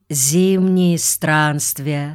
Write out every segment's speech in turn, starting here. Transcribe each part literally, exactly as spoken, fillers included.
Зимние странствия.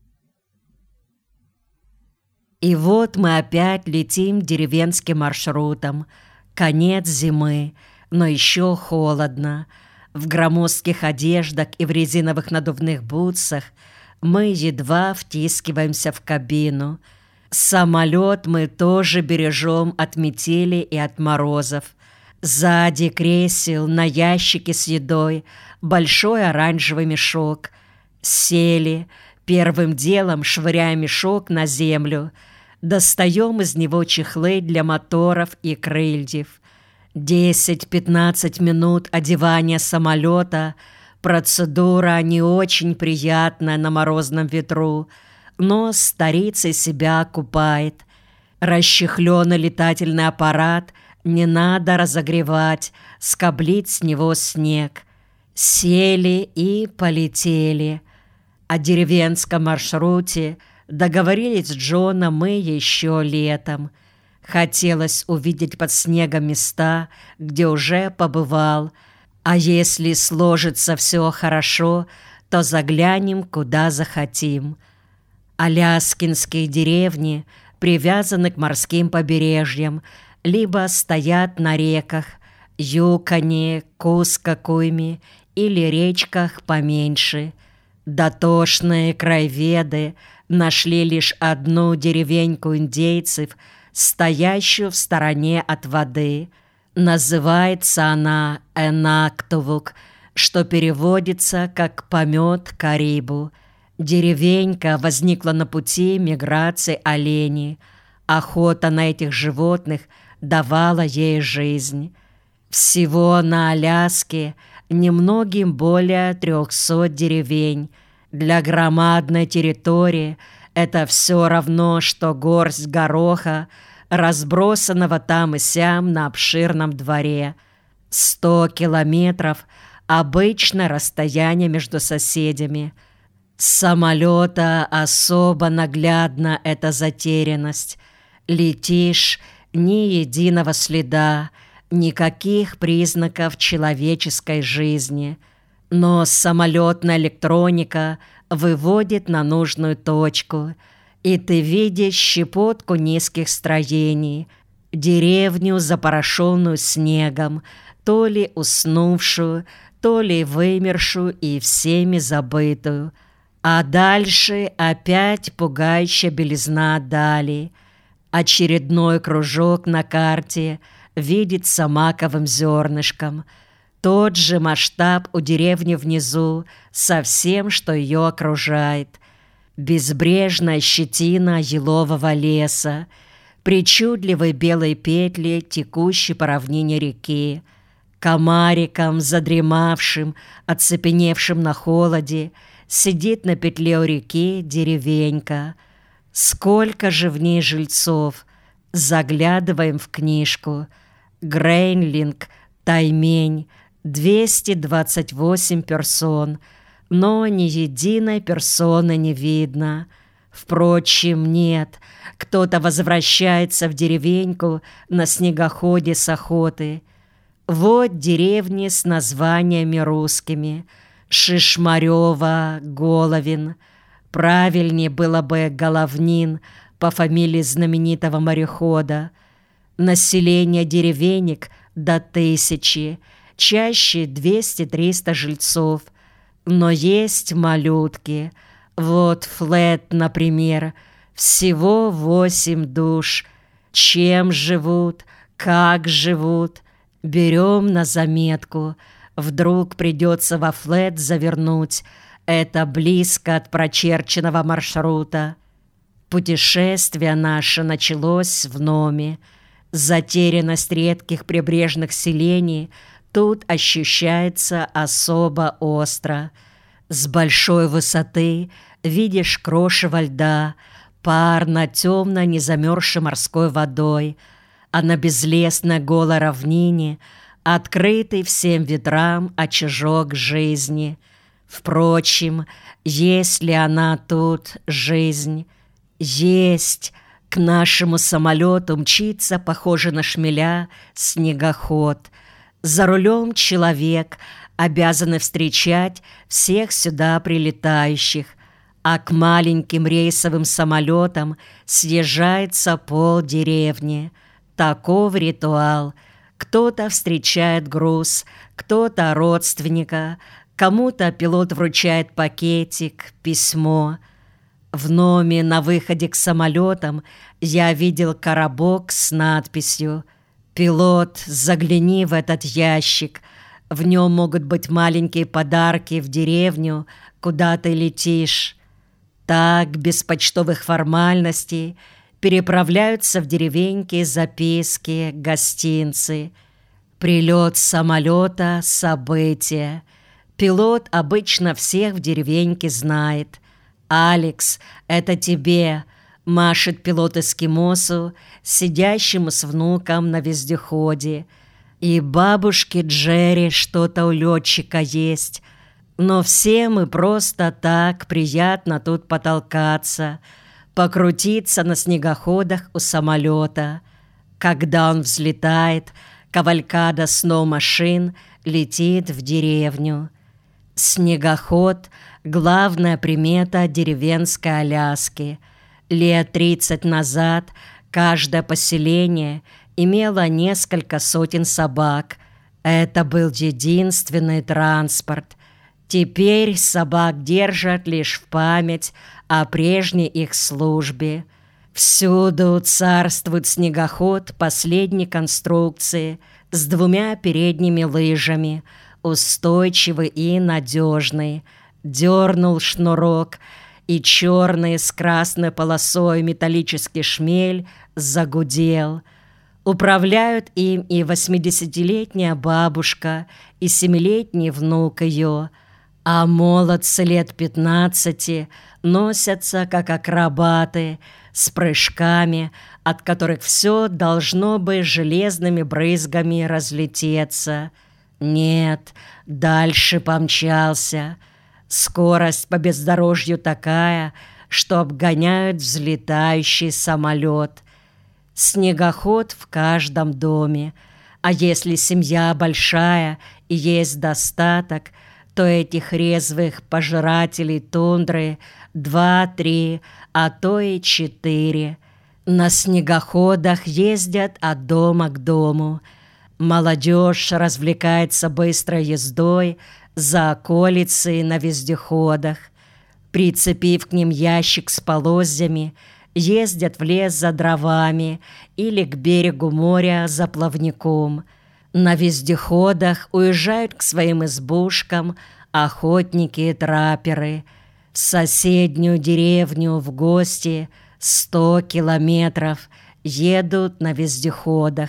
И вот мы опять летим деревенским маршрутом. Конец зимы, но еще холодно. В громоздких одеждах и в резиновых надувных бутсах мы едва втискиваемся в кабину. Самолет мы тоже бережем от метели и от морозов. Сзади кресел на ящике с едой большой оранжевый мешок. Сели, первым делом швыряя мешок на землю. Достаем из него чехлы для моторов и крыльев. десять-пятнадцать минут одевания самолета – процедура не очень приятная на морозном ветру, но старицей себя окупает. Расчехленный летательный аппарат не надо разогревать, скоблить с него снег. Сели и полетели. О деревенском маршруте договорились с Джоном мы еще летом. Хотелось увидеть под снегом места, где уже побывал. А если сложится все хорошо, то заглянем, куда захотим. Аляскинские деревни привязаны к морским побережьям, либо стоят на реках Юконе, Кускокуйме или речках поменьше. Дотошные краеведы нашли лишь одну деревеньку индейцев, стоящую в стороне от воды. Называется она Энактувук, что переводится как «помет Карибу». Деревенька возникла на пути миграции оленей. Охота на этих животных давала ей жизнь. Всего на Аляске немногим более трехсот деревень. Для громадной территории это все равно, что горсть гороха, разбросанного там и сям на обширном дворе. Сто километров – обычное расстояние между соседями. С самолета особо наглядна эта затерянность. Летишь – ни единого следа, никаких признаков человеческой жизни. Но самолетная электроника выводит на нужную точку, и ты видишь щепотку низких строений, деревню, запорошенную снегом, то ли уснувшую, то ли вымершую и всеми забытую. А дальше опять пугающая белизна дали. Очередной кружок на карте видится маковым зернышком. Тот же масштаб у деревни внизу со всем, что ее окружает. Безбрежная щетина елового леса, причудливые белые петли, текущие по равнине реки. Комариком, задремавшим, оцепеневшим на холоде, сидит на петле у реки деревенька. Сколько же в ней жильцов! Заглядываем в книжку. Грейнлинг, Таймень, двести двадцать восемь персон, но ни единой персоны не видно. Впрочем, нет, кто-то возвращается в деревеньку на снегоходе с охоты. Вот деревни с названиями русскими: Шишмарёво, Головин. Правильнее было бы Головнин по фамилии знаменитого морехода. Население деревенек до тысячи, чаще двести-триста жильцов. Но есть малютки. Вот Флет, например, всего восемь душ. Чем живут, как живут, берем на заметку. Вдруг придется во Флет завернуть. Это близко от прочерченного маршрута. Путешествие наше началось в Номе. Затерянность редких прибрежных селений тут ощущается особо остро. С большой высоты видишь крошево льда, пар над темно незамерзшей морской водой, а на безлесной голой равнине открытый всем ветрам очажок жизни. Впрочем, есть ли она тут, жизнь? Есть. К нашему самолету мчится, похоже на шмеля, снегоход. За рулем человек, обязаны встречать всех сюда прилетающих, а к маленьким рейсовым самолетам съезжается полдеревни. Таков ритуал. Кто-то встречает груз, кто-то родственника, кому-то пилот вручает пакетик, письмо. В номе на выходе к самолетам я видел коробок с надписью «Пилот, загляни в этот ящик. В нем могут быть маленькие подарки в деревню, куда ты летишь». Так, без почтовых формальностей, переправляются в деревеньки записки, гостинцы. Прилет самолета — событие. Пилот обычно всех в деревеньке знает. «Алекс, это тебе!» — машет пилот эскимосу, сидящему с внуком на вездеходе. И бабушке Джерри что-то у летчика есть. Но всем и просто так приятно тут потолкаться, покрутиться на снегоходах у самолета. Когда он взлетает, кавалькада сноу-машин летит в деревню. Снегоход — главная примета деревенской Аляски. Лет тридцать назад каждое поселение имело несколько сотен собак. Это был единственный транспорт. Теперь собак держат лишь в память о прежней их службе. Всюду царствует снегоход последней конструкции с двумя передними лыжами, устойчивый и надежный. Дернул шнурок, и черный с красной полосой металлический шмель загудел. Управляют им и восьмидесятилетняя бабушка, и семилетний внук ее, а молодцы лет пятнадцати носятся, как акробаты, с прыжками, от которых все должно бы железными брызгами разлететься. Нет, дальше помчался. Скорость по бездорожью такая, что обгоняют взлетающий самолет. Снегоход в каждом доме, а если семья большая и есть достаток, то этих резвых пожирателей тундры два-три, а то и четыре. На снегоходах ездят от дома к дому. Молодежь развлекается быстрой ездой за околицей на вездеходах. Прицепив к ним ящик с полозьями, ездят в лес за дровами или к берегу моря за плавником. На вездеходах уезжают к своим избушкам охотники и трапперы. В соседнюю деревню в гости сто километров едут на вездеходах.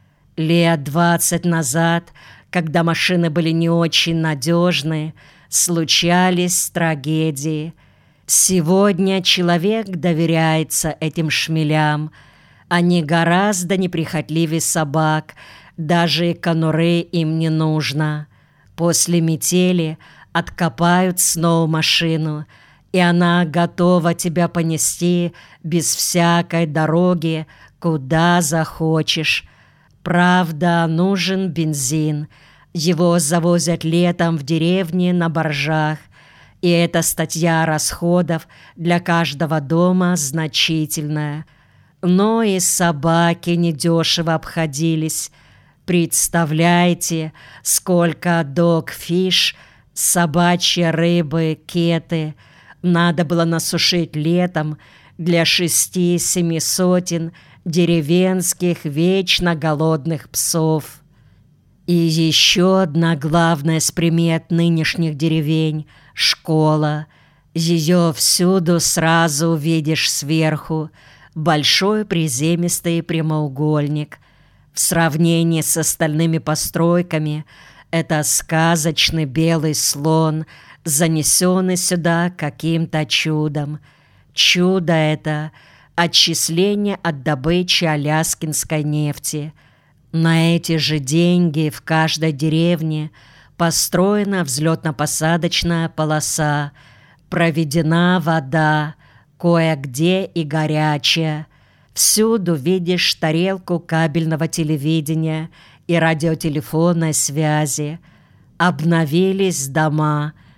Лет двадцать назад, когда машины были не очень надежны, случались трагедии. Сегодня человек доверяется этим шмелям. Они гораздо неприхотливее собак, даже и конуры им не нужно. После метели откопают сноу-машину, и она готова тебя понести без всякой дороги, куда захочешь. Правда, нужен бензин. Его завозят летом в деревне на баржах, и эта статья расходов для каждого дома значительная. Но и собаки недешево обходились. Представляете, сколько догфиш, собачьей рыбы, кеты надо было насушить летом для шести-семи сотен деревенских вечно голодных псов. И еще одна главная с примет нынешних деревень — школа. Ее всюду сразу увидишь сверху. Большой приземистый прямоугольник. В сравнении с остальными постройками это сказочный белый слон, занесенный сюда каким-то чудом. Чудо это — отчисление от добычи аляскинской нефти. На эти же деньги в каждой деревне построена взлетно-посадочная полоса, проведена вода, кое-где и горячая. Всюду видишь тарелку кабельного телевидения и радиотелефонной связи. Обновились дома,